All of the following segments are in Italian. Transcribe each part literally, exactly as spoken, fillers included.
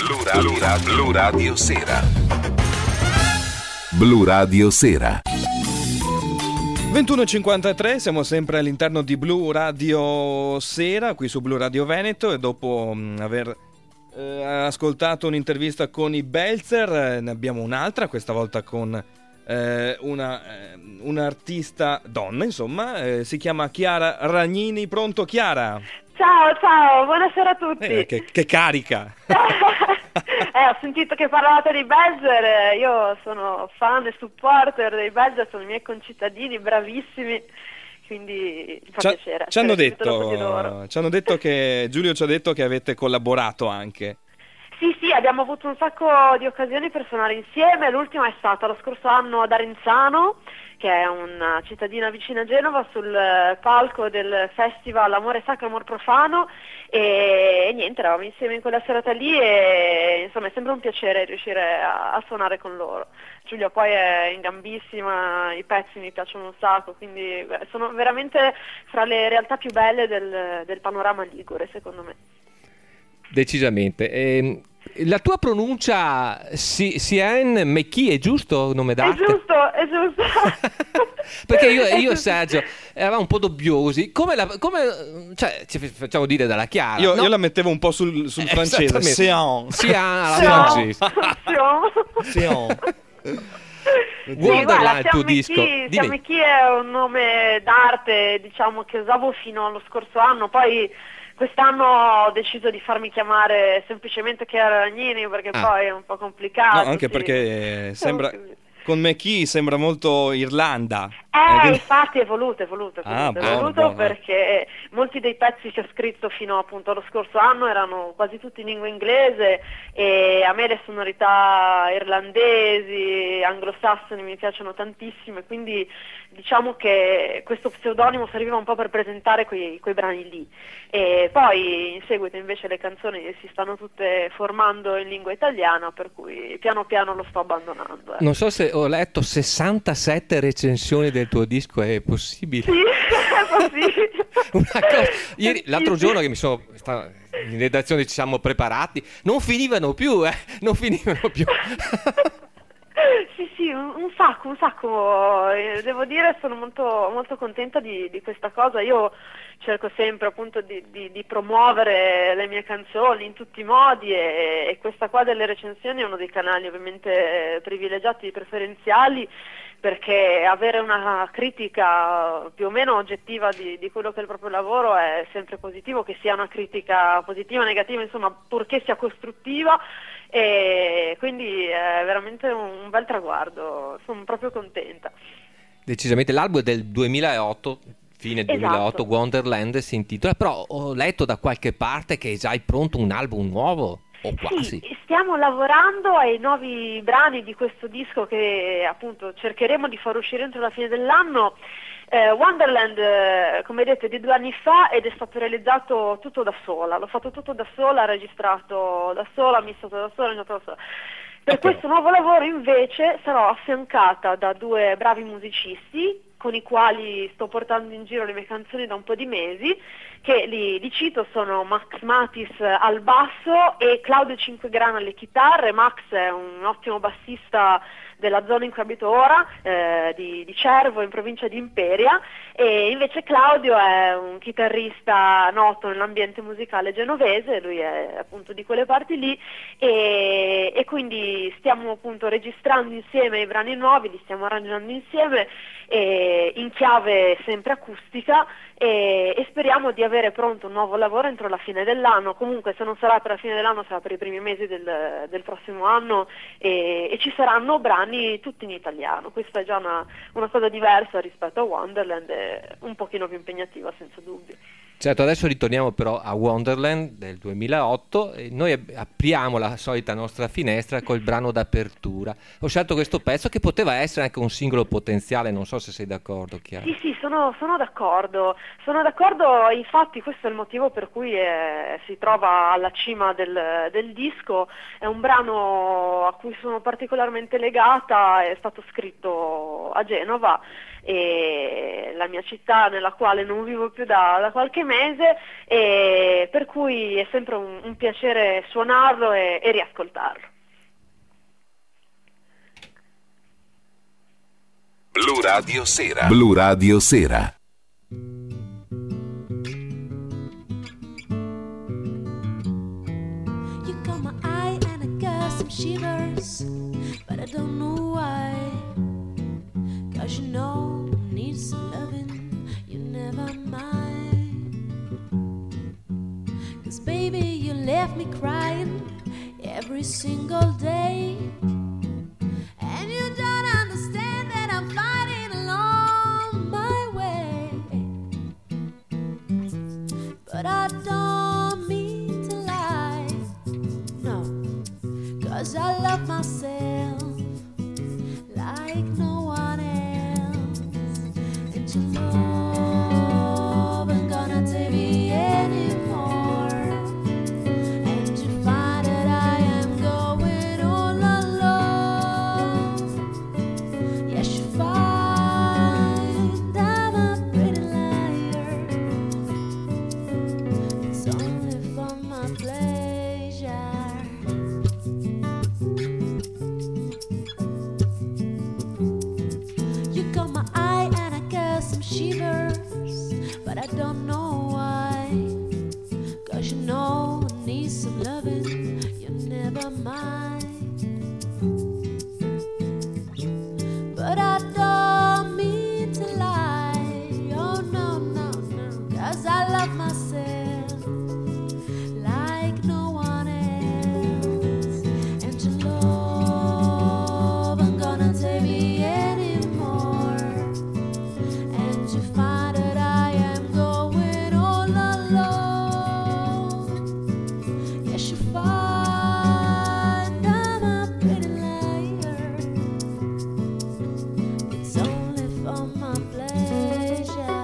Blu Radio, Blu Radio Sera. Blu Radio Sera. ventuno e cinquantatré, siamo sempre all'interno di Blu Radio Sera, qui su Blu Radio Veneto, e dopo mh, aver eh, ascoltato un'intervista con i Belzer, eh, ne abbiamo un'altra, questa volta con eh, una eh, un'artista donna, insomma, eh, si chiama Chiara Ragnini. Pronto, Chiara? Ciao, ciao, buonasera a tutti. Eh, che, che carica! eh, ho sentito che parlavate dei Belzer, io sono fan e supporter dei Belzer, sono i miei concittadini, bravissimi, quindi mi fa ci, piacere. Ci hanno, detto, ci hanno detto che, Giulio ci ha detto che avete collaborato anche. Sì, sì, abbiamo avuto un sacco di occasioni per suonare insieme, l'ultima è stata lo scorso anno ad Arenzano, che è una cittadina vicina a Genova, sul palco del festival Amore Sacro, Amor Profano, e, e niente, eravamo insieme in quella serata lì e insomma è sempre un piacere riuscire a, a suonare con loro. Giulia poi è in gambissima, i pezzi mi piacciono un sacco, quindi beh, sono veramente fra le realtà più belle del, del panorama ligure, secondo me. Decisamente. Eh, la tua pronuncia Sian McKee è giusto il nome d'arte? È giusto, è giusto. Perché io, io e Sergio eravamo un po' dubbiosi. Come, la, come cioè, ci facciamo dire dalla Chiara? Io, no? io la mettevo un po' sul, sul francese. Sian. Sian alla francese. Sian. Wonderland, il tuo disco. Sian McKee è un nome d'arte, diciamo, che usavo fino allo scorso anno, poi quest'anno ho deciso di farmi chiamare semplicemente Chiara Ragnini perché ah. poi è un po' complicato. No, anche sì. perché sembra, con McKee sembra molto Irlanda. Eh, eh quindi... infatti è voluto, è voluto, è voluto, ah, è buono, voluto buono. Perché molti dei pezzi che ho scritto fino appunto allo scorso anno erano quasi tutti in lingua inglese e a me le sonorità irlandesi, anglosassoni mi piacciono tantissimo e quindi diciamo che questo pseudonimo serviva un po' per presentare quei, quei brani lì. E poi in seguito invece le canzoni si stanno tutte formando in lingua italiana, per cui piano piano lo sto abbandonando. Eh. Non so se ho letto sessantasette recensioni del tuo disco, è possibile? Sì, è possibile. Una cosa, ieri, l'altro giorno che mi sono sta, in redazione ci siamo preparati, non finivano più, eh, non finivano più. Sì, sì, un, un sacco, un sacco, eh, devo dire sono molto, molto contenta di, di questa cosa. Io cerco sempre appunto di, di, di promuovere le mie canzoni in tutti i modi e, e questa qua delle recensioni è uno dei canali ovviamente privilegiati, preferenziali, perché avere una critica più o meno oggettiva di, di quello che è il proprio lavoro è sempre positivo, che sia una critica positiva o negativa, insomma, purché sia costruttiva, e quindi è veramente un bel traguardo, sono proprio contenta. Decisamente. L'album è del duemilaotto, fine duemilaotto, esatto. Wonderland si intitola, però ho letto da qualche parte che è già pronto un album nuovo. O quasi. Sì, stiamo lavorando ai nuovi brani di questo disco che appunto cercheremo di far uscire entro la fine dell'anno. Eh, Wonderland, eh, come detto, è di due anni fa ed è stato realizzato tutto da sola, l'ho fatto tutto da sola, registrato da sola, missato da sola, da sola. Per okay. questo nuovo lavoro invece sarò affiancata da due bravi musicisti con i quali sto portando in giro le mie canzoni da un po' di mesi, che li, li cito, sono Max Matis al basso e Claudio Cinquegrana alle chitarre. Max è un ottimo bassista della zona in cui abito ora, eh, di, di Cervo, in provincia di Imperia, e invece Claudio è un chitarrista noto nell'ambiente musicale genovese, lui è appunto di quelle parti lì, e, e quindi stiamo appunto registrando insieme i brani nuovi, li stiamo arrangiando insieme, e in chiave sempre acustica, e, e speriamo di avere pronto un nuovo lavoro entro la fine dell'anno. Comunque se non sarà per la fine dell'anno sarà per i primi mesi del, del prossimo anno, e, e ci saranno brani tutti in italiano. Questa è già una, una cosa diversa rispetto a Wonderland, è un pochino più impegnativa senza dubbio. Certo, adesso ritorniamo però a Wonderland del duemilaotto e noi apriamo la solita nostra finestra col brano d'apertura. Ho scelto questo pezzo che poteva essere anche un singolo potenziale, non so se sei d'accordo, Chiara. Sì, sì, sono, sono d'accordo, sono d'accordo, infatti questo è il motivo per cui è, si trova alla cima del, del disco. È un brano a cui sono particolarmente legata, è stato scritto a Genova e la mia città nella quale non vivo più da, da qualche mese, e per cui è sempre un, un piacere suonarlo e, e riascoltarlo. Blu Radio Sera. Blu Radio Sera. You caught my eye and I got some shivers, but I don't know why. Cause you know I need some loving, you never mind. Cause baby you left me crying every single day, and you don't understand that I'm fighting along my way. But I don't mean to lie, no, cause I love myself like no one else. And your love ain't gonna take me anymore, and you find that I am going all alone. Yes, you find I'm a pretty liar. It's only for my pleasure. You caught my eye and I got some shivers, but I don't know why. Cause you know I need some loving, you never mind. But I don't mean to lie, oh no, no, no. Cause I love myself like no one else. And your love ain't gonna take me anymore, and you find that I am going all alone. Yes, you find I'm a pretty liar. It's only for my pleasure.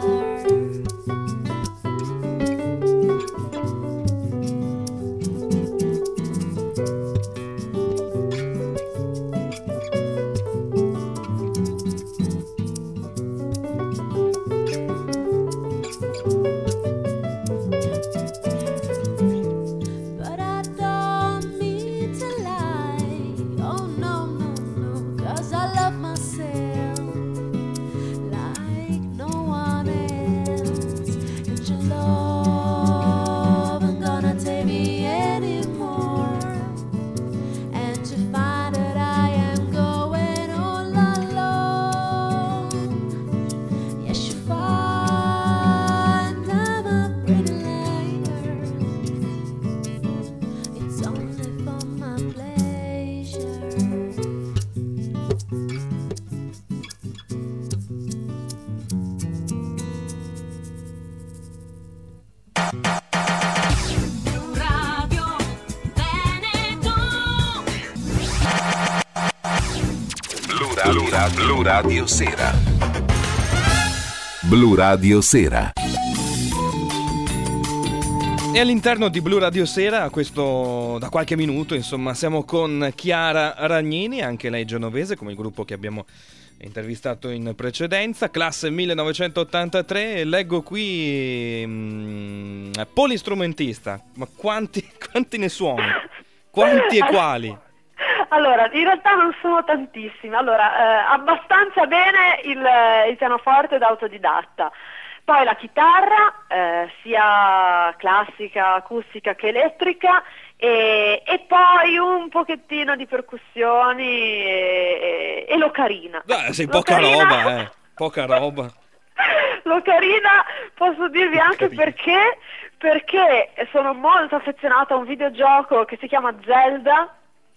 But I don't mean to lie, oh no, no, no. Cause I love myself like no one else. And your love ain't gonna take me anymore, and you find that I am going all alone. Yes, you find I'm a pretty liar. It's only for my pleasure. Radio Veneto. Blu Radio, Blu Radio Sera. Blu Radio Sera. E all'interno di Blu Radio Sera, questo da qualche minuto, insomma, siamo con Chiara Ragnini, anche lei genovese, come il gruppo che abbiamo intervistato in precedenza, classe millenovecentottantatré. Leggo qui mm, polistrumentista, ma quanti, quanti ne suoni? Quanti e quali? Allora, in realtà non sono tantissimi. Allora, eh, abbastanza bene il, il pianoforte da autodidatta. Poi la chitarra, eh, sia classica, acustica che elettrica, e, e poi un pochettino di percussioni e, e l'ocarina. Beh, sei poca L'ocarina- roba, eh. Poca roba. L'ocarina posso dirvi anche L'ocarina. perché, perché sono molto affezionata a un videogioco che si chiama Zelda.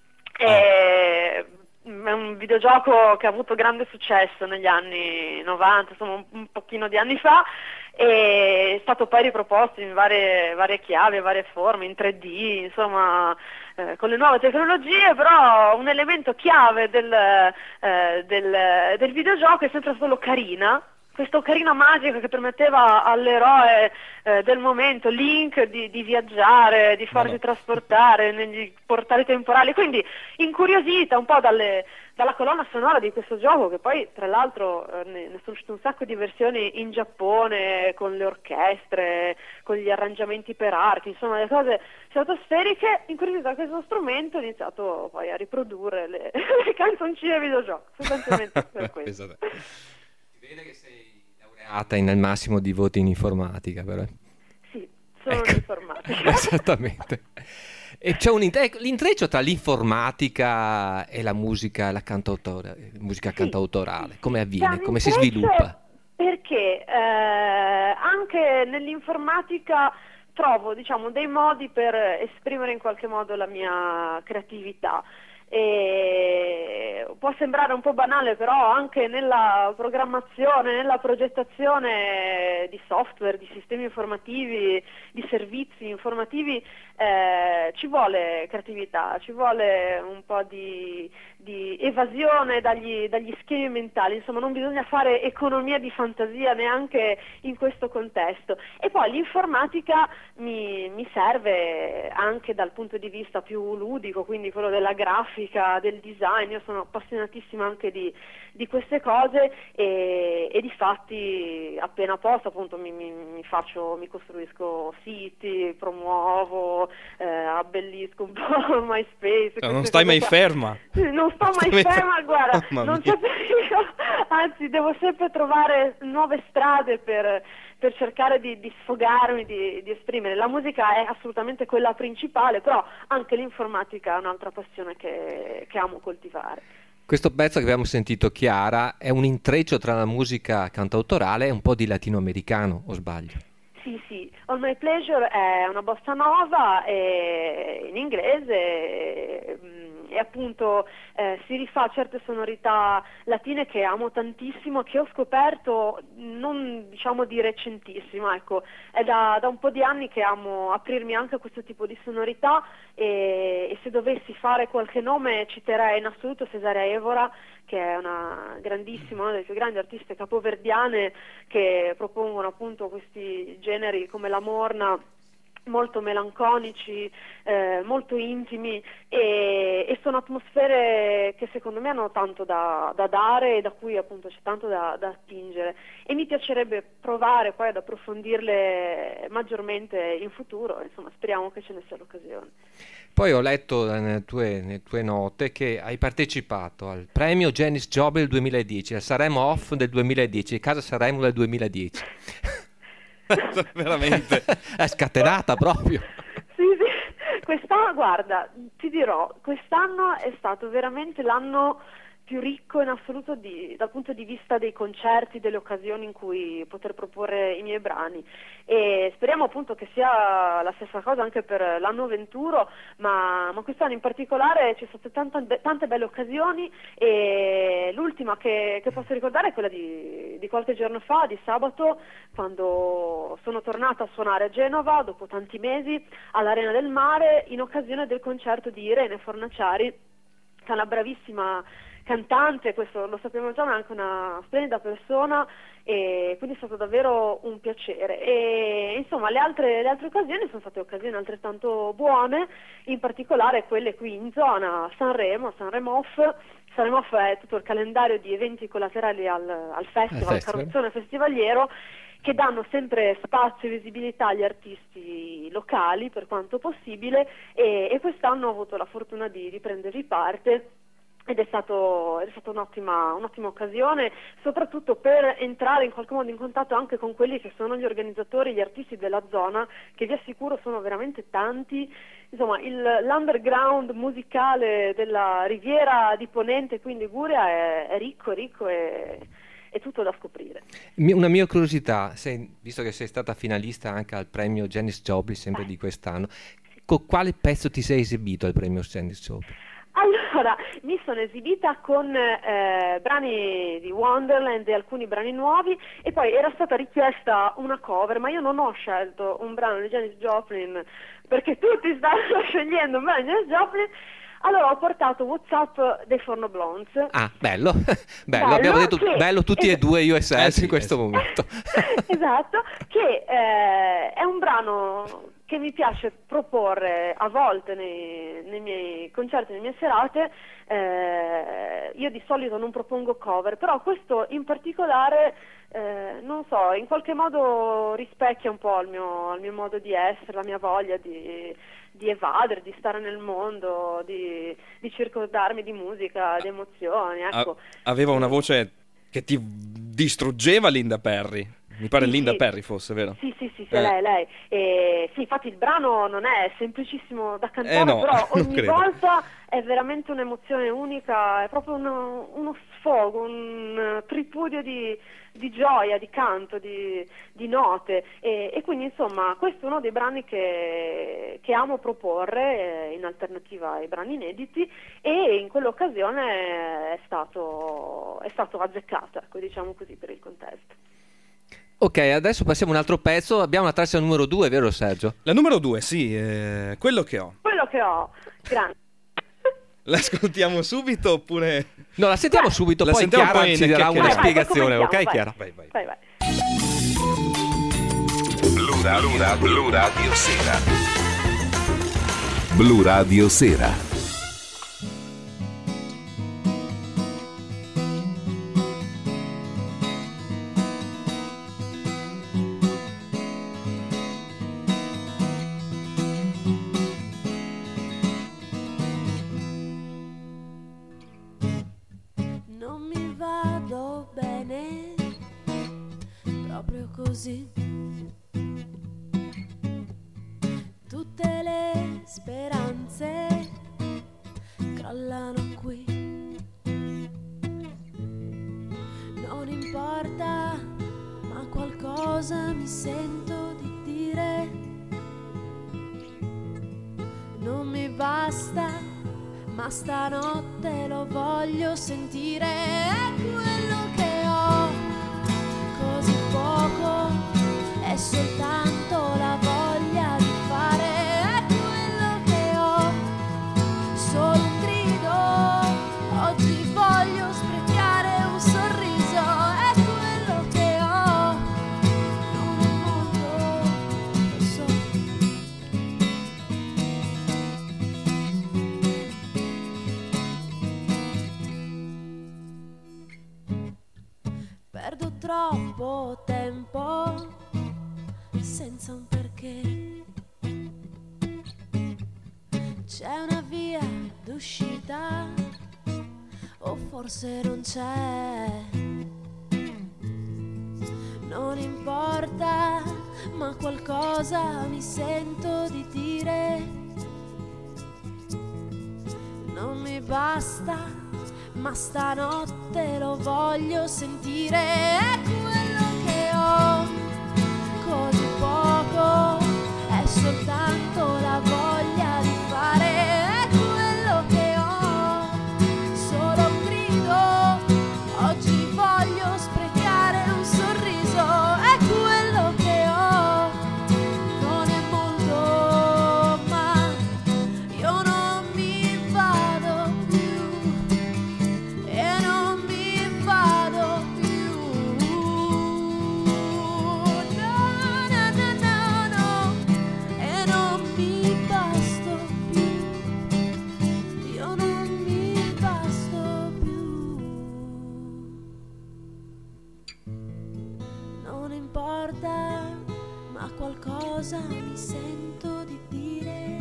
E è un videogioco che ha avuto grande successo negli anni novanta, insomma un, un pochino di anni fa, e è stato poi riproposto in varie, varie chiavi, varie forme, in tre D, insomma eh, con le nuove tecnologie, però un elemento chiave del, eh, del, del videogioco è sempre stato l'ocarina, questa ocarina magica che permetteva all'eroe eh, del momento, Link, di, di viaggiare, di farsi no. trasportare negli portali temporali, quindi incuriosita un po' dalle, dalla colonna sonora di questo gioco, che poi tra l'altro eh, ne, ne sono uscite un sacco di versioni in Giappone, con le orchestre, con gli arrangiamenti per archi, insomma le cose stratosferiche. Incuriosita da questo strumento ho iniziato poi a riprodurre le, le canzoncine videogioco, sostanzialmente per questo. Si vede che sei laureata nel massimo di voti in informatica, però. Sì, sono Ecco. un'informatica. Esattamente. E c'è un int- l'intreccio tra l'informatica e la musica, la cantautora- musica Sì, cantautorale. sì, Come sì. avviene? C'è un Come si intreccio sviluppa? Perché eh, anche nell'informatica trovo, diciamo, dei modi per esprimere in qualche modo la mia creatività. E può sembrare un po' banale, però anche nella programmazione, nella progettazione di software, di sistemi informativi, di servizi informativi, eh, ci vuole creatività, ci vuole un po' di, di evasione dagli, dagli schemi mentali, insomma non bisogna fare economia di fantasia neanche in questo contesto. E poi l'informatica mi, mi serve anche dal punto di vista più ludico, quindi quello della grafica, del design. Io sono appassionatissima anche di, di queste cose e, e difatti appena posso appunto mi, mi, mi faccio, mi costruisco siti, promuovo, eh, abbellisco un po' MySpace. No, non queste stai cose mai qua. ferma. Sì, non sto Stai mai mai ferma, fer- guarda, Mamma non mia. c'è pericolo, anzi devo sempre trovare nuove strade per, per cercare di, di sfogarmi, di, di esprimere. La musica è assolutamente quella principale, però anche l'informatica è un'altra passione che, che amo coltivare. Questo pezzo che abbiamo sentito, Chiara, è un intreccio tra la musica cantautorale e un po' di latinoamericano, o sbaglio? Sì, sì, All My Pleasure è una bossa nova è in inglese e, e appunto eh, si rifà a certe sonorità latine che amo tantissimo, che ho scoperto non diciamo di recentissimo, ecco, è da, da un po' di anni che amo aprirmi anche a questo tipo di sonorità e, e se dovessi fare qualche nome citerei in assoluto Cesarea Evora, che è una grandissima, una delle più grandi artiste capoverdiane che propongono appunto questi generi come la morna, molto melanconici, eh, molto intimi e, e sono atmosfere che secondo me hanno tanto da, da dare e da cui appunto c'è tanto da, da attingere e mi piacerebbe provare poi ad approfondirle maggiormente in futuro, insomma speriamo che ce ne sia l'occasione. Poi ho letto nelle tue, nelle tue note che hai partecipato al premio Janis Joplin del duemiladieci, al Sanremo Off del duemiladieci, Casa Sanremo del duemiladieci. Veramente. È scatenata proprio. Sì, sì, quest'anno, guarda, ti dirò, quest'anno è stato veramente l'anno più ricco in assoluto di, dal punto di vista dei concerti, delle occasioni in cui poter proporre i miei brani e speriamo appunto che sia la stessa cosa anche per l'anno venturo, ma, ma quest'anno in particolare ci sono state tante, tante belle occasioni e l'ultima che, che posso ricordare è quella di, di qualche giorno fa, di sabato, quando sono tornata a suonare a Genova dopo tanti mesi all'Arena del Mare in occasione del concerto di Irene Fornaciari, che è una bravissima cantante, questo lo sappiamo già, ma è anche una splendida persona e quindi è stato davvero un piacere e insomma le altre, le altre occasioni sono state occasioni altrettanto buone, in particolare quelle qui in zona Sanremo, Sanremo Off. Sanremo Off è tutto il calendario di eventi collaterali al, al festival, al carrozzone festivaliero, che danno sempre spazio e visibilità agli artisti locali per quanto possibile e, e quest'anno ho avuto la fortuna di, di prendervi parte ed è stato, è stata un'ottima, un'ottima occasione, soprattutto per entrare in qualche modo in contatto anche con quelli che sono gli organizzatori, gli artisti della zona, che vi assicuro sono veramente tanti. Insomma, il, l'underground musicale della Riviera di Ponente, quindi Liguria, è, è ricco, ricco e è tutto da scoprire. Una mia curiosità, sei, visto che sei stata finalista anche al premio Janis Joplin, sempre di quest'anno, con quale pezzo ti sei esibito al premio Janis Joplin? Allora, mi sono esibita con eh, brani di Wonderland e alcuni brani nuovi e poi era stata richiesta una cover, ma io non ho scelto un brano di Janis Joplin perché tutti stavano scegliendo un brano di Janis Joplin. Allora ho portato WhatsApp dei Forno Blondes. Ah, bello, bello, Bello, abbiamo detto che- bello tutti e due io e Sergio Eh sì, in questo eh sì. momento. Esatto, che eh, è un brano che mi piace proporre a volte nei, nei miei concerti, nelle mie serate. Eh, io di solito non propongo cover, però questo in particolare, eh, non so, in qualche modo rispecchia un po' il mio, il mio modo di essere, la mia voglia di, di evadere, di stare nel mondo, di, di circondarmi di musica, di emozioni, ecco. A- aveva una voce che ti distruggeva Linda Perry. Mi pare Sì, Linda sì. Perry fosse, vero? Sì, sì, sì, sì, Eh. lei, lei. E, sì, infatti il brano non è semplicissimo da cantare, Eh no, però non ogni credo. volta è veramente un'emozione unica, è proprio uno, uno sfogo, un eh, tripudio di, di gioia, di canto, di, di note. E, e quindi insomma questo è uno dei brani che, che amo proporre eh, in alternativa ai brani inediti, e in quell'occasione è stato, è stato azzeccato, ecco, diciamo così, per il contesto. Ok, adesso passiamo a un altro pezzo. Abbiamo la traccia numero due, vero Sergio? La numero due, sì, eh, quello che ho. Quello che ho, grande. L'ascoltiamo subito oppure... No, la sentiamo Beh, subito, la poi sentiamo Chiara poi ci nel darà una chiacchierare. Vai, vai, spiegazione, poi ok commentiamo, Chiara? Vai, vai. Vai, vai. Blu Radio, Blu Radio Sera. Blu Radio Sera. Non mi vado bene, proprio così. Tutte le speranze crollano qui. Non importa, ma qualcosa mi sento di dire. Non mi basta, ma stanotte lo voglio sentire. È quello che ho, così poco, è soltanto la voglia di fare. È quello che ho, solo un grido, oggi voglio sprecare un sorriso. È quello che ho, non è molto, lo so. Perdo troppo tempo senza un perché. C'è una via d'uscita o forse non c'è. Non importa, ma qualcosa mi sento di dire. Non mi basta, ma stanotte lo voglio sentire. È quello che ho, così poco, è soltanto la voglia di fare. È quello che ho, solo un grido, oggi voglio sprecare un sorriso. È quello che ho, non è molto, ma io non mi vado più. E non mi vado più. No, no, no, no, no. E non mi basto più. Io non mi basto più. Non importa, ma qualcosa mi sento di dire.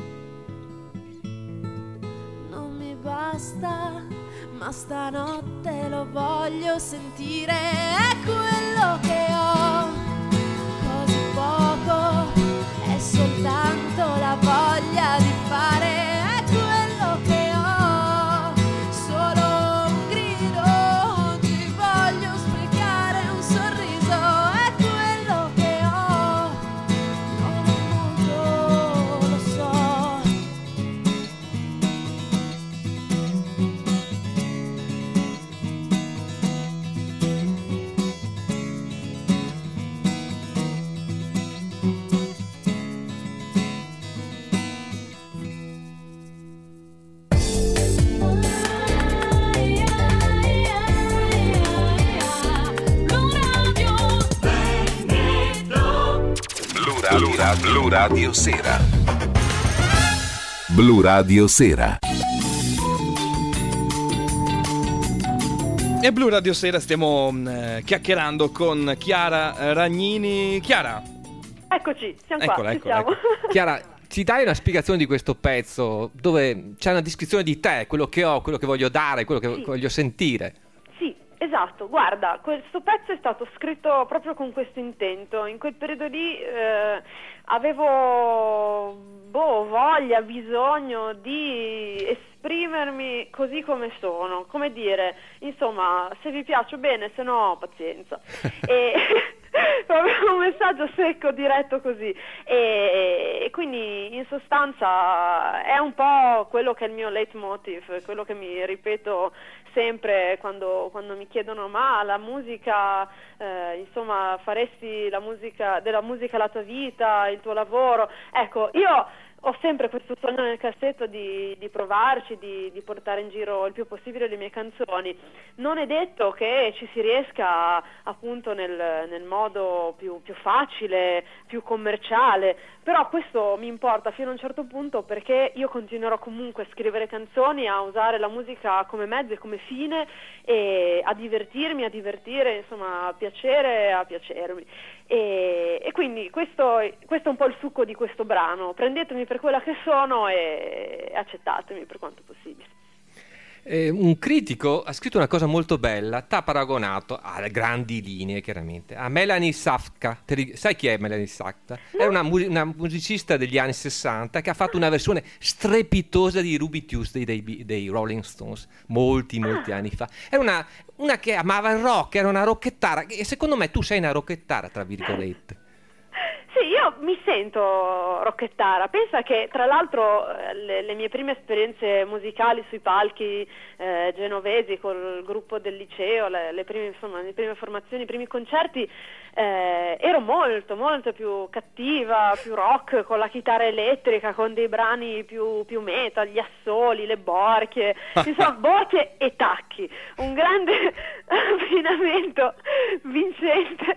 Non mi basta, ma stanotte lo voglio sentire. È quello che ho, così poco, è soltanto la voglia di fare. È quello che ho, solo un grido, oggi voglio sprecare un sorriso. È quello che ho, non è molto, lo so. Blu Radio, Blu Radio Sera. Blu Radio Sera. E Blu Radio Sera stiamo eh, chiacchierando con Chiara Ragnini. Chiara. Eccoci, siamo Eccola, qua, ci eccola, siamo. eccola. Chiara, ci dai una spiegazione di questo pezzo dove c'è una descrizione di te, quello che ho, quello che voglio dare, quello che Sì. voglio sentire? Sì, esatto, guarda, questo pezzo è stato scritto proprio con questo intento. In quel periodo lì eh, avevo boh, voglia, bisogno di esprimermi così come sono, come dire, insomma, se vi piaccio bene, se no pazienza. E proprio un messaggio secco, diretto così. E, e quindi in sostanza è un po' quello che è il mio leitmotiv, quello che mi ripeto sempre quando, quando mi chiedono ma la musica, eh, insomma, faresti la musica, della musica la tua vita, il tuo lavoro. Ecco, io ho sempre questo sogno nel cassetto di, di provarci, di, di portare in giro il più possibile le mie canzoni. Non è detto che ci si riesca appunto nel, nel modo più, più facile, più commerciale, però questo mi importa fino a un certo punto, perché io continuerò comunque a scrivere canzoni, a usare la musica come mezzo e come fine, e a divertirmi, a divertire, insomma, a piacere, a piacermi. E, e quindi questo, questo è un po' il succo di questo brano. Prendetemi per quella che sono e accettatemi per quanto possibile. Eh, un critico ha scritto una cosa molto bella, t'ha paragonato a grandi linee, chiaramente, a Melanie Safka. Te ri- sai chi è Melanie Safka? È una, mu- una musicista degli anni sessanta che ha fatto una versione strepitosa di Ruby Tuesday dei, Bi- dei Rolling Stones molti molti anni fa. Era una, una che amava il rock, era una rockettara, e secondo me tu sei una rockettara, tra virgolette. Sì, io mi sento rockettara. Pensa che tra l'altro eh, le, le mie prime esperienze musicali sui palchi eh, genovesi col gruppo del liceo, le, le prime, insomma, le prime formazioni, i primi concerti, eh, ero molto molto più cattiva, più rock, con la chitarra elettrica, con dei brani più, più metal, gli assoli, le borchie, insomma borchie e tacchi, un grande abbinamento vincente.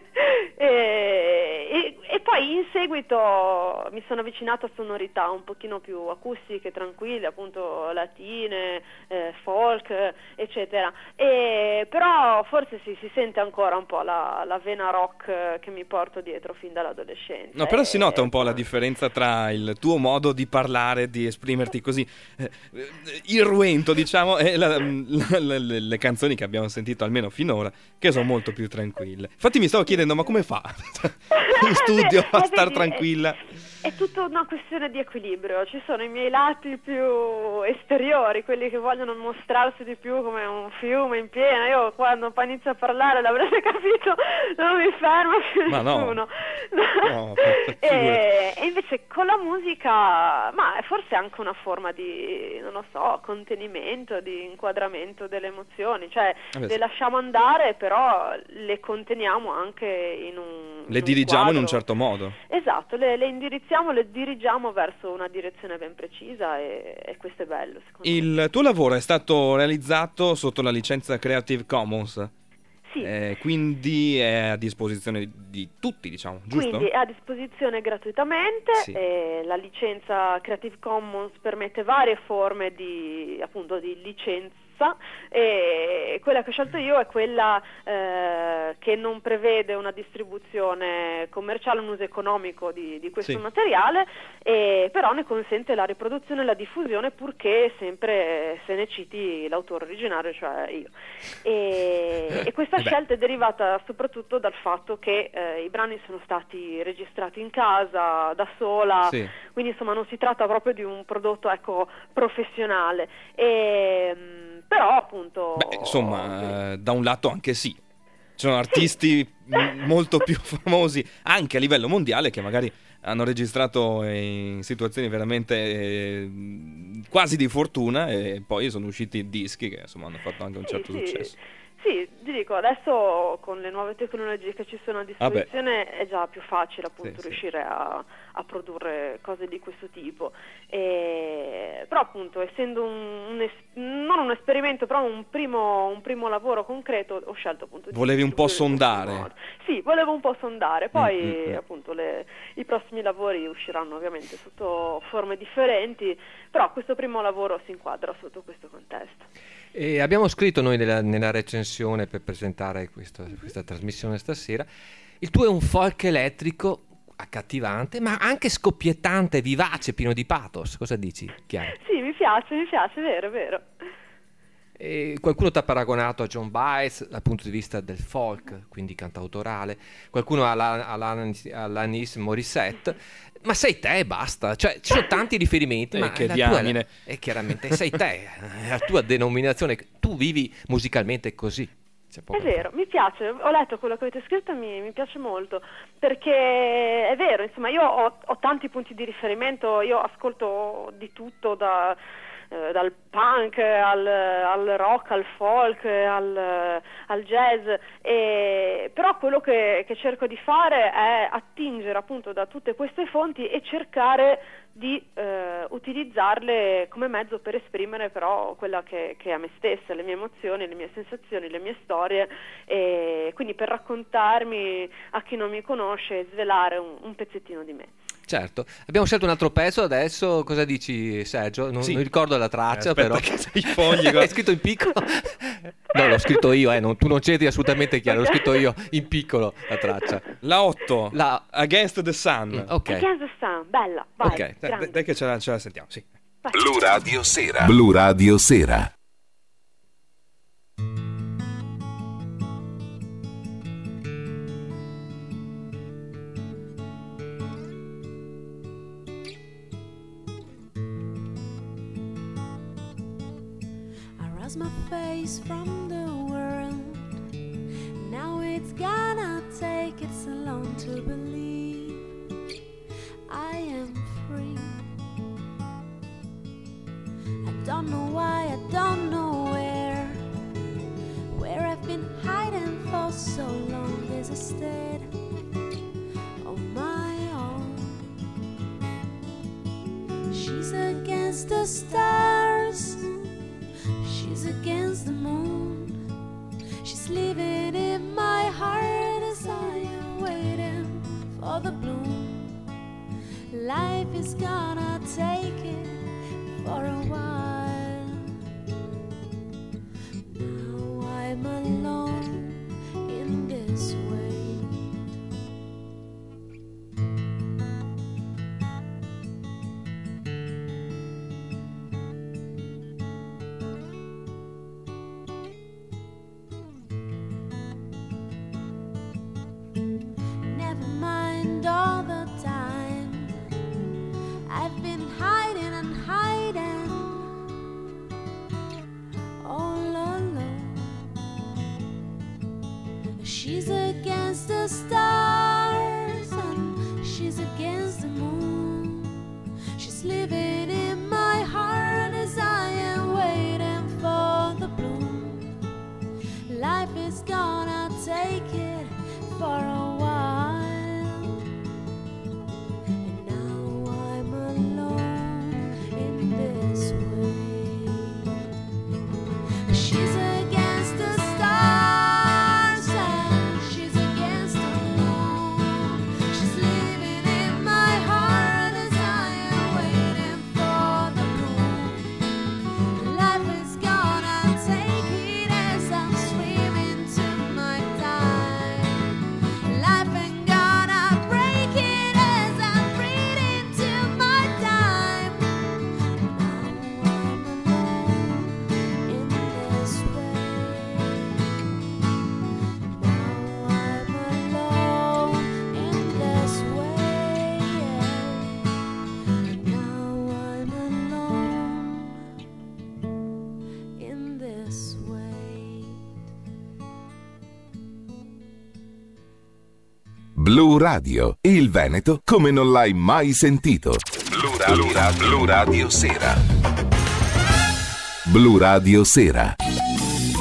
E, e, e poi in seguito mi sono avvicinato a sonorità un pochino più acustiche, tranquille, appunto latine, eh, folk, eccetera. E, però forse sì, si sente ancora un po' la, la vena rock che mi porto dietro fin dall'adolescenza. No, però si nota un po' E- la differenza tra il tuo modo di parlare, di esprimerti così eh, eh, irruento, diciamo, e la- la- la- le, le canzoni che abbiamo sentito almeno finora, che sono molto più tranquille. Infatti mi stavo chiedendo, ma come fa in studio Beh, a eh, star vedi, tranquilla? È, è tutta una questione di equilibrio. Ci sono i miei lati più esteriori, quelli che vogliono mostrarsi di più come un fiume in piena. Io quando poi inizio a parlare, l'avrete capito, non mi fermo più Ma no. nessuno. No, e, e invece con la musica, ma è forse anche una forma di, non lo so, contenimento, di inquadramento delle emozioni. Cioè Eh beh, le sì. lasciamo andare, però le conteniamo anche in un Le in un dirigiamo in un quadro. certo modo. Esatto, le, le indirizziamo, le dirigiamo verso una direzione ben precisa, e, e questo è bello, secondo me. Il tuo lavoro è stato realizzato sotto la licenza Creative Commons, Sì, eh, quindi è a disposizione di tutti, diciamo, giusto? quindi è a disposizione gratuitamente. Sì. E la licenza Creative Commons permette varie forme di, appunto, di licenza, e quella che ho scelto io è quella eh, che non prevede una distribuzione commerciale, un uso economico di, di questo Sì. materiale, e però ne consente la riproduzione e la diffusione, purché sempre se ne citi l'autore originario, cioè io. E, e questa Eh beh. scelta è derivata soprattutto dal fatto che eh, i brani sono stati registrati in casa, da sola, Sì. quindi insomma non si tratta proprio di un prodotto, ecco, professionale. E, mh, però appunto Beh, insomma, eh, da un lato anche sì. Ci sono artisti m- molto più famosi anche a livello mondiale che magari hanno registrato in situazioni veramente eh, quasi di fortuna, e poi sono usciti dischi che insomma hanno fatto anche un certo Sì, sì. successo. Sì, ti dico, adesso con le nuove tecnologie che ci sono a disposizione ah è già più facile appunto sì, riuscire sì. A, a produrre cose di questo tipo. E, però appunto essendo un, un es, non un esperimento, però un primo, un primo lavoro concreto, ho scelto appunto di volevi un po' sondare. Sì, volevo un po' sondare, poi mm-hmm. appunto le, i prossimi lavori usciranno ovviamente sotto forme differenti, però questo primo lavoro si inquadra sotto questo contesto. E abbiamo scritto noi nella, nella recensione per presentare questo, questa trasmissione stasera, il tuo è un folk elettrico accattivante ma anche scoppiettante, vivace, pieno di pathos. Cosa dici, Chiara? Sì, mi piace, mi piace, vero, vero. E qualcuno ti ha paragonato a John Baez dal punto di vista del folk, quindi cantautorale, qualcuno all'Alanis Morissette, ma sei te e basta, cioè ci sono tanti riferimenti, ma che la diamine. Tua, e chiaramente sei te, la tua denominazione, tu vivi musicalmente così. È vero, mi piace, ho letto quello che avete scritto e mi, mi piace molto, perché è vero, insomma io ho, ho tanti punti di riferimento, io ascolto di tutto, da dal punk al, al rock, al folk, al, al jazz, e, però quello che, che cerco di fare è attingere appunto da tutte queste fonti e cercare di eh, utilizzarle come mezzo per esprimere però quella che, che è a me stessa, le mie emozioni, le mie sensazioni, le mie storie, e quindi per raccontarmi a chi non mi conosce e svelare un, un pezzettino di me. Certo, abbiamo scelto un altro pezzo adesso, cosa dici Sergio? Non, sì. non ricordo la traccia, eh, però che sei fogli, è scritto in piccolo. No, l'ho scritto io, eh, non, tu non c'entri assolutamente, chiaro, l'ho scritto io in piccolo la traccia. La otto, la... Against the Sun. Mm, okay. Against the Sun, bella, vai. Ok, dai, dai che ce la, ce la sentiamo, sì. Vai. Blu Radio Sera. Blu Radio Sera. My face from the world. Now it's gonna take it so long to believe I am free. I don't know why, I don't know where, where I've been hiding for so long. There's a state on my own. She's against the stars, she's against the moon. She's living in my heart as I am waiting for the bloom. Life is gonna take it for a while. Now I'm alone in this way. She's against the stars and she's against the moon. She's living in my heart as I am waiting for the bloom. Life is gonna take it for a while. And now I'm alone in this way. She's against the stars. Blu Radio, il Veneto come non l'hai mai sentito. Blu Radio, Blu Radio, Blu Radio Sera. Blu Radio Sera.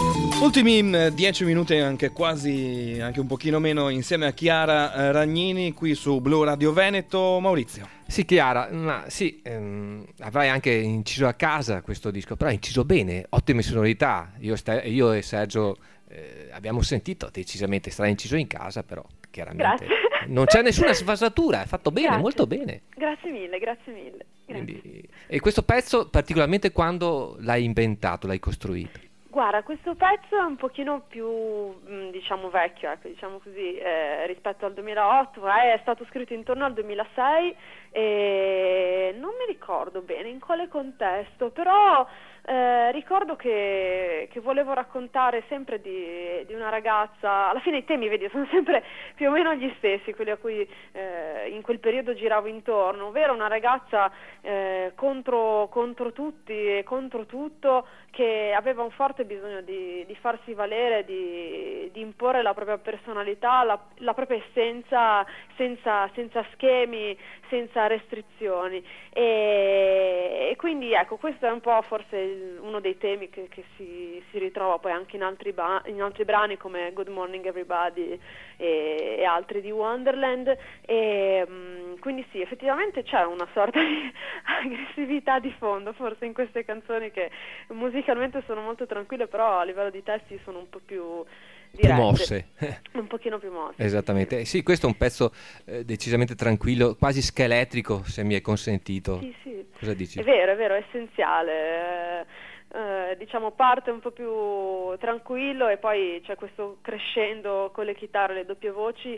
Ultimi mh, dieci minuti, anche quasi, anche un pochino meno, insieme a Chiara eh, Ragnini qui su Blu Radio Veneto. Maurizio. Sì, Chiara, ma sì, ehm, avrai anche inciso a casa questo disco, però hai inciso bene, ottime sonorità. Io, sta- io e Sergio eh, abbiamo sentito, decisamente sarà inciso in casa, però chiaramente Grazie. non c'è nessuna sfasatura, è fatto bene, Grazie. molto bene. Grazie mille, grazie mille. Grazie. Quindi, e questo pezzo particolarmente quando l'hai inventato, l'hai costruito? Guarda, questo pezzo è un pochino più, mh, diciamo, vecchio, ecco, diciamo così, eh, rispetto al duemilaotto, eh, è stato scritto intorno al duemilasei e non mi ricordo bene in quale contesto, però eh, ricordo che, che volevo raccontare sempre di, di una ragazza. Alla fine i temi, vedi, sono sempre più o meno gli stessi, quelli a cui eh, in quel periodo giravo intorno, ovvero una ragazza eh, contro, contro tutti e contro tutto, che aveva un forte bisogno di, di farsi valere, di, di imporre la propria personalità, la, la propria essenza, senza, senza schemi, senza restrizioni. E, e quindi ecco, questo è un po' forse il- uno dei temi che, che si, si ritrova poi anche in altri, ba- in altri brani come Good Morning Everybody e, e altri di Wonderland. E, mh, quindi sì, effettivamente c'è una sorta di aggressività di fondo forse in queste canzoni, che musicalmente sono molto tranquille, però a livello di testi sono un po' più dirette, Più mosse. un pochino più mosse. Esattamente, Eh, sì, questo è un pezzo eh, decisamente tranquillo, quasi scheletrico, se mi è consentito. Sì, sì. Cosa dici? È vero, è vero, è essenziale. Eh, eh, diciamo parte un po' più tranquillo e poi c'è questo crescendo con le chitarre, le doppie voci,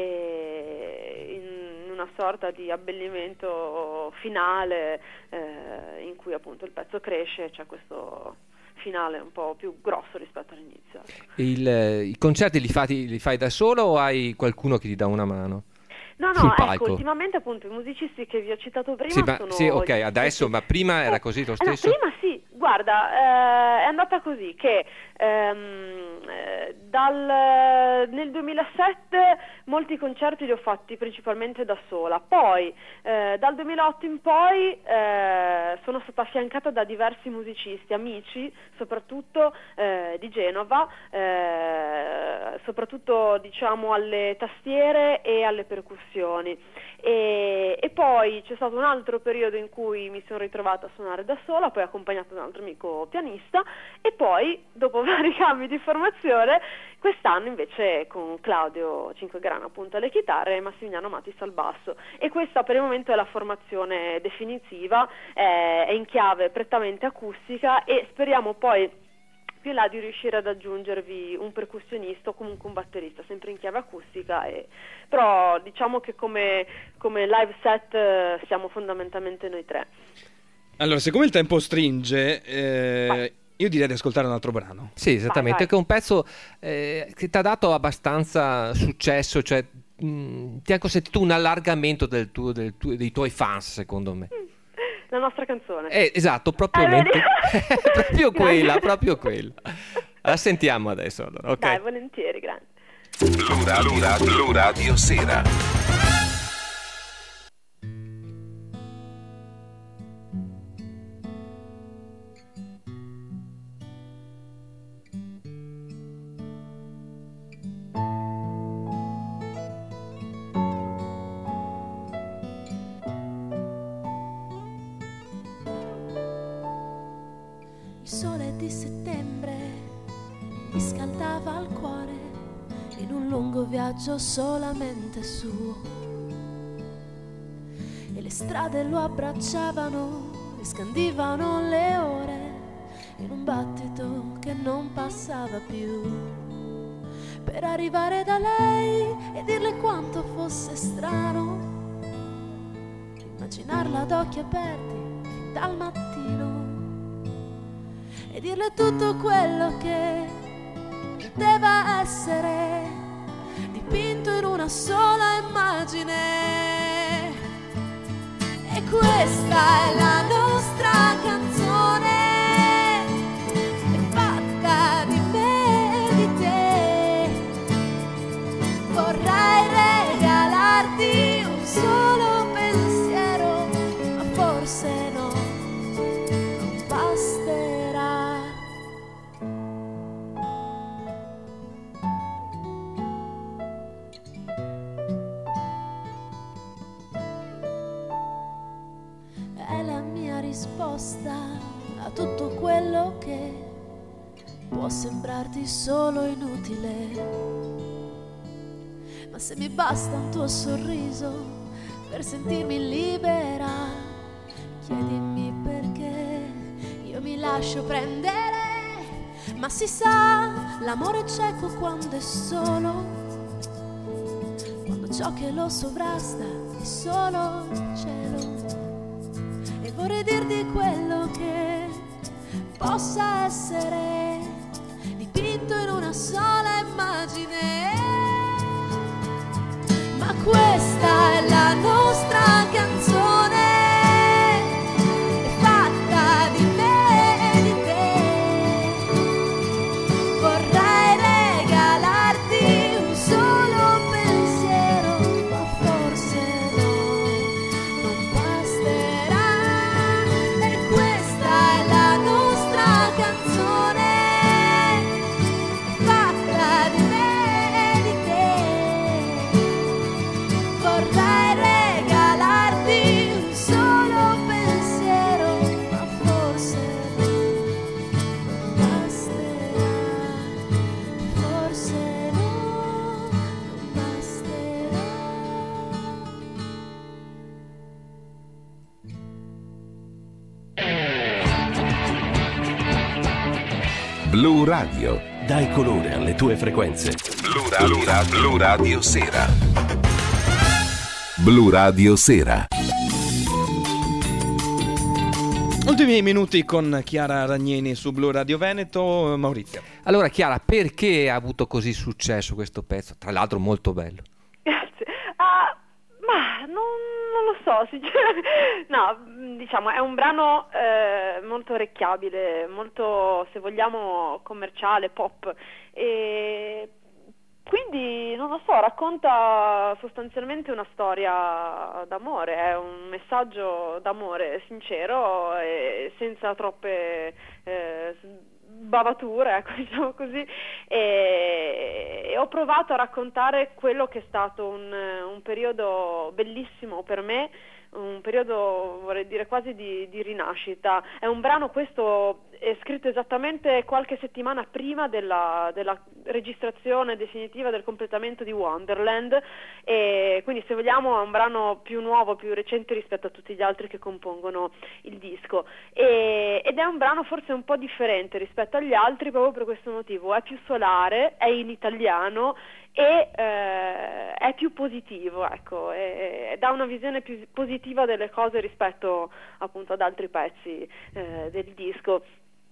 e in una sorta di abbellimento finale eh, in cui appunto il pezzo cresce e c'è questo finale un po' più grosso rispetto all'inizio. ecco. Il, eh, I concerti li fai, li fai da solo o hai qualcuno che ti dà una mano? No, Sul no, palco. ecco, ultimamente appunto i musicisti che vi ho citato prima Sì, ma- sono... sì, ok, gli adesso, stessi. ma prima era così lo Eh, no, stesso? prima sì, guarda, eh, è andata così che ehm, eh, dal, nel duemilasette molti concerti li ho fatti principalmente da sola, poi eh, dal duemilaotto in poi eh, sono stata affiancata da diversi musicisti, amici soprattutto eh, di Genova, eh, soprattutto diciamo alle tastiere e alle percussioni. E, e poi c'è stato un altro periodo in cui mi sono ritrovata a suonare da sola, poi accompagnata da un altro amico pianista, e poi dopo vari cambi di formazione quest'anno invece con Claudio Cinquegrana appunto alle chitarre e Massimiliano Matis al basso. E questa per il momento è la formazione definitiva, eh, è in chiave prettamente acustica e speriamo poi più in là di riuscire ad aggiungervi un percussionista o comunque un batterista, sempre in chiave acustica, e... però diciamo che come, come live set eh, siamo fondamentalmente noi tre. Allora, siccome il tempo stringe, eh, Vai. io direi di ascoltare un altro brano. Sì, esattamente, vai. che è un pezzo eh, che ti ha dato abbastanza successo, cioè mh, ti ha consentito un allargamento del tuo, del tuo- dei tuoi fans, secondo me. La nostra canzone. Eh, esatto, Eh, propriamente, vedi? proprio quella, Grazie. proprio quella. La sentiamo adesso, allora, ok? Dai, volentieri, grazie. Blu Radio, Blu Radio Sera. Il sole di settembre mi scaldava il cuore in un lungo viaggio solamente suo, e le strade lo abbracciavano e scandivano le ore in un battito che non passava più, per arrivare da lei e dirle quanto fosse strano immaginarla ad occhi aperti fin dal mattino e dirle tutto quello che poteva essere dipinto in una sola immagine. E questa è la nostra canzone, è fatta di me e di te. Vorrei regalarti un solo pensiero, ma forse no, non basterà. può sembrarti solo inutile, ma se mi basta un tuo sorriso per sentirmi libera, chiedimi perché io mi lascio prendere. Ma si sa, l'amore è cieco quando è solo, quando ciò che lo sovrasta è solo il cielo. E vorrei dirti quello che possa essere dipinto in una sola immagine. Ma questa è la nostra canzone, è fatta di me e di te. Vorrei regalarti un solo pensiero, ma forse no, non basterà. E questa è la nostra canzone, fatta di me e di te. Vorrei regalarti un solo pensiero, ma forse non basterà. Forse no, non basterà. Blu Radio. Dai colore alle tue frequenze. Blu Radio, Blu Radio Sera. Blu Radio Sera. Ultimi minuti con Chiara Ragneni su Blu Radio Veneto. Maurizio. Allora Chiara, perché ha avuto così successo questo pezzo? Tra l'altro molto bello. Grazie. Ah, ma non, non lo so, sinceramente. No, diciamo, è un brano eh, molto orecchiabile, molto, se vogliamo, commerciale, pop. E quindi, non lo so, racconta sostanzialmente una storia d'amore, è un messaggio d'amore sincero e senza troppe eh, bavature, ecco, diciamo così, e, e ho provato a raccontare quello che è stato un, un periodo bellissimo per me, un periodo, vorrei dire, quasi di, di rinascita. È un brano, questo è scritto esattamente qualche settimana prima della, della registrazione definitiva del completamento di Wonderland, e quindi, se vogliamo, è un brano più nuovo, più recente rispetto a tutti gli altri che compongono il disco, e, ed è un brano forse un po' differente rispetto agli altri proprio per questo motivo. È più solare, è in italiano e eh, è più positivo, ecco, e, e dà una visione più positiva delle cose rispetto appunto ad altri pezzi eh, del disco.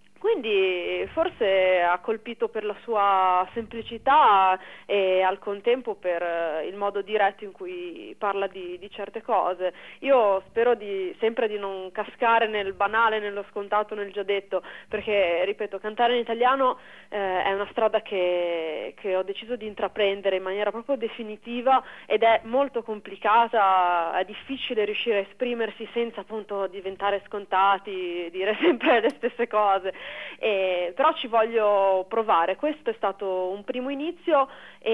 Quindi forse ha colpito per la sua semplicità e al contempo per il modo diretto in cui parla di, di certe cose. Io spero di, sempre di non cascare nel banale, nello scontato, nel già detto, perché, ripeto, cantare in italiano eh, è una strada che, che ho deciso di intraprendere in maniera proprio definitiva, ed è molto complicata, è difficile riuscire a esprimersi senza appunto diventare scontati, dire sempre le stesse cose. Eh, però ci voglio provare. Questo è stato un primo inizio e,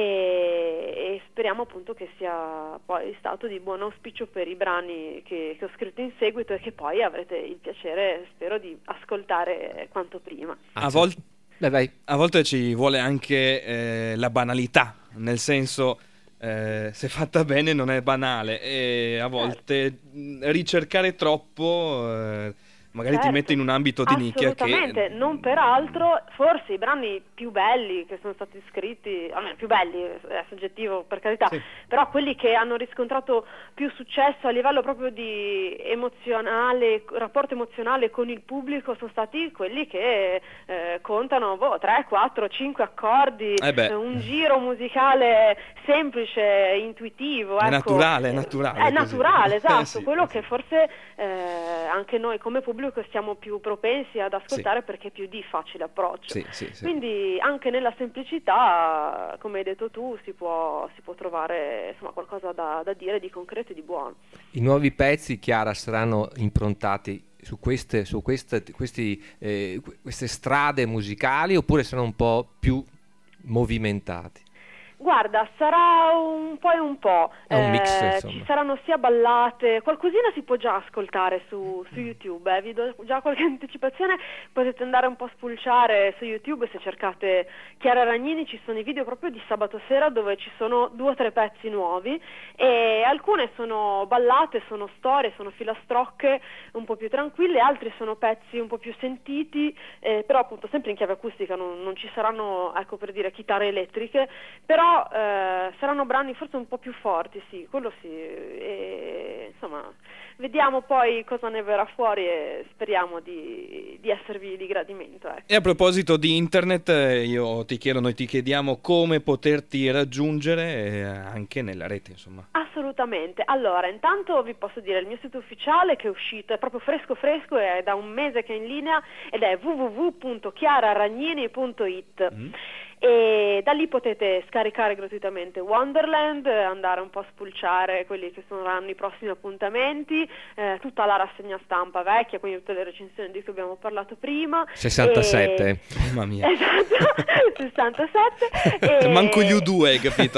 e speriamo appunto che sia poi stato di buon auspicio per i brani che, che ho scritto in seguito e che poi avrete il piacere, spero, di ascoltare quanto prima. A, vol- Beh, vai. a volte ci vuole anche eh, la banalità, nel senso, eh, se fatta bene non è banale, e a volte certo. ricercare troppo eh, magari certo, ti mette in un ambito di nicchia che... Assolutamente, non peraltro, forse i brani più belli che sono stati scritti, almeno più belli, è soggettivo per carità, sì. però quelli che hanno riscontrato più successo a livello proprio di emozionale, rapporto emozionale con il pubblico, sono stati quelli che eh, contano boh, tre, quattro, cinque accordi, eh beh. un giro musicale semplice, intuitivo. È ecco. naturale, è naturale. È così. naturale, esatto, eh, sì, quello sì. che forse eh, anche noi come pubblico siamo più propensi ad ascoltare, sì. perché è più di facile approccio. Sì, sì, sì. Quindi anche nella semplicità, come hai detto tu, si può, si può trovare insomma qualcosa da, da dire di concreto e di buono. I nuovi pezzi, Chiara, saranno improntati su queste, su queste, questi, eh, queste strade musicali, oppure saranno un po' più movimentati? Guarda, sarà un po' e un po'. È un mix, Eh, insomma. ci saranno sia ballate, qualcosina si può già ascoltare su, su YouTube, eh. Vi do già qualche anticipazione, potete andare un po' a spulciare su YouTube, se cercate Chiara Ragnini ci sono i video proprio di sabato sera dove ci sono due o tre pezzi nuovi e alcune sono ballate, sono storie, sono filastrocche un po' più tranquille, altri sono pezzi un po' più sentiti, eh, però appunto sempre in chiave acustica, non, non ci saranno, ecco, per dire, chitarre elettriche, però eh, saranno brani forse un po' più forti, sì, quello sì, e, insomma, vediamo poi cosa ne verrà fuori e speriamo di, di esservi di gradimento, ecco. E a proposito di internet, eh, io ti chiedo, noi ti chiediamo come poterti raggiungere eh, anche nella rete, insomma. Assolutamente, allora intanto vi posso dire il mio sito ufficiale che è uscito, è proprio fresco fresco, è da un mese che è in linea ed è w w w punto chiara ragnini punto i t. Mm. E da lì potete scaricare gratuitamente Wonderland, andare un po' a spulciare quelli che saranno i prossimi appuntamenti, eh, tutta la rassegna stampa vecchia, quindi tutte le recensioni di cui abbiamo parlato prima. sessantasette. E... Mamma mia. Esatto, sessantasette. E... Manco gli U due, capito?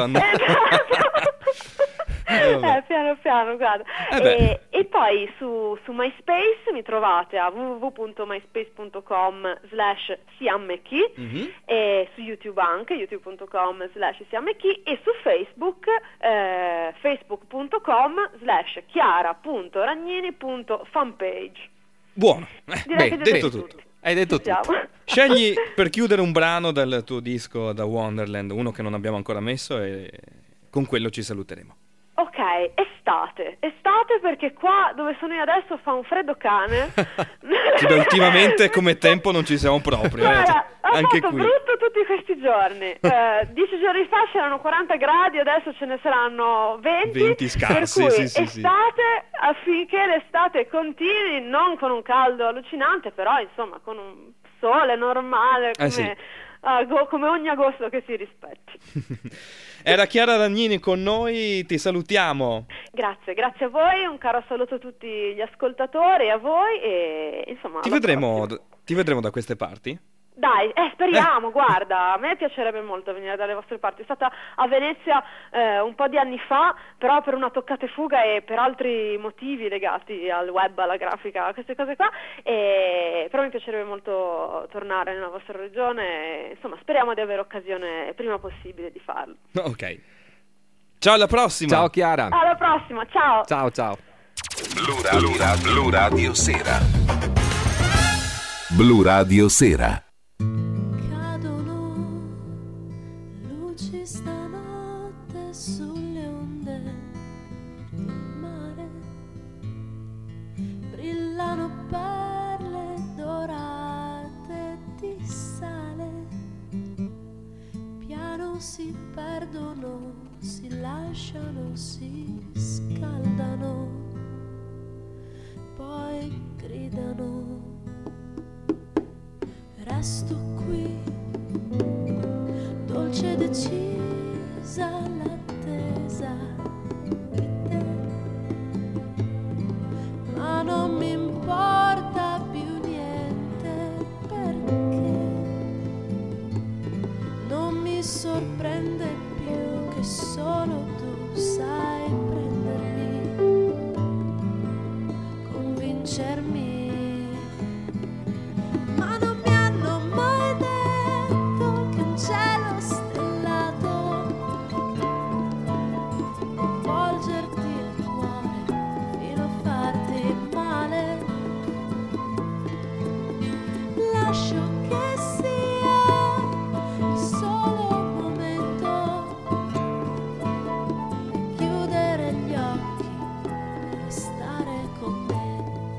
Eh, vabbè. eh, piano piano, guarda. Eh e, e poi su, su MySpace mi trovate a w w w punto myspace punto com slash siammechi, mm-hmm. e su YouTube anche youtube punto com slash siammechi e su Facebook eh, facebook punto com slash chiara punto ragnini punto fanpage. Buono, eh, Direi beh, che detto tutto. tutto. Hai detto tutto. Scegli per chiudere un brano dal tuo disco da Wonderland, uno che non abbiamo ancora messo e con quello ci saluteremo. Ok, estate, estate perché qua dove sono io adesso fa un freddo cane. Sì, beh, ultimamente come tempo non ci siamo proprio, eh. Guarda, ha Anche fatto qui. brutto tutti questi giorni. Eh, dieci giorni fa c'erano quaranta gradi, adesso ce ne saranno venti. venti scarsi, per cui sì, sì, sì. estate, affinché l'estate continui, non con un caldo allucinante, però insomma con un sole normale, come, Eh sì. ago- come ogni agosto che si rispetti. Era Chiara Ragnini con noi, ti salutiamo. Grazie, grazie a voi, un caro saluto a tutti gli ascoltatori, a voi e insomma Ti alla vedremo, prossima. ti vedremo da queste parti? Dai, eh, speriamo, guarda, a me piacerebbe molto venire dalle vostre parti. È stata a Venezia eh, un po' di anni fa, però per una toccata e fuga e per altri motivi legati al web, alla grafica, a queste cose qua, e... però mi piacerebbe molto tornare nella vostra regione, e, insomma speriamo di avere occasione prima possibile di farlo. Ok. Ciao, alla prossima. Ciao Chiara. Alla prossima, ciao! Ciao ciao. Blu Radio, Blu Radio Sera. Blu Radio Sera. Cadono luci stanotte sulle onde del mare, brillano perle dorate di sale, piano si perdono, si lasciano, si scaldano, poi gridano. Resto qui, dolce e decisa l'attesa di te, ma non mi importa più niente perché non mi sorprende più che solo tu sai prendermi, convincermi. Ma non mi hanno mai detto che un cielo stellato può volgerti il cuore fino a farti male. Lascio che sia il solo momento di chiudere gli occhi e restare con me.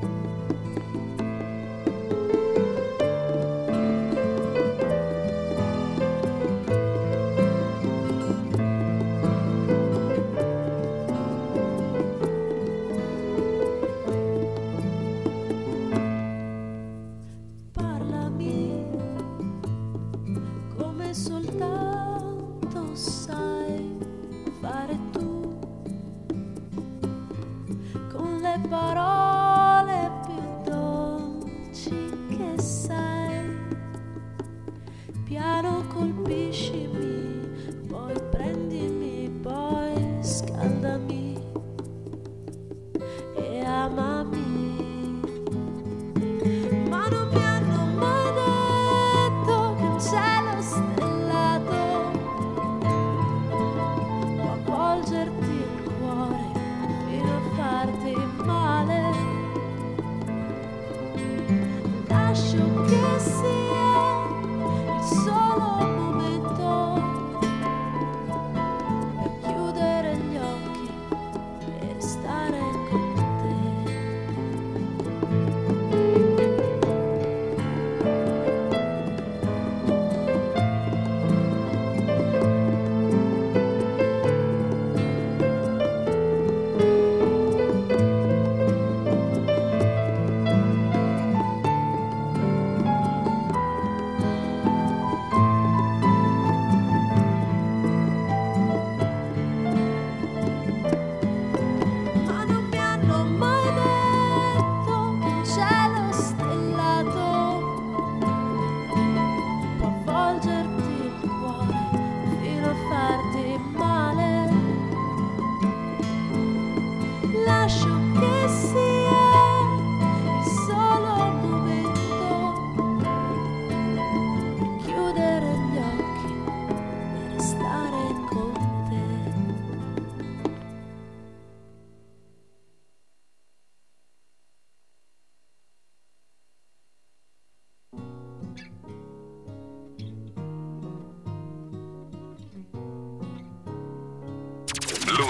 Parlami come soltanto sai fare tu, con le parole più dolci che sai, piano colpiscimi, poi prendi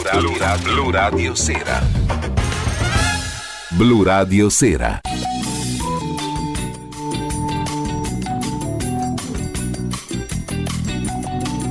Blu Radio Sera. Blu Radio Sera.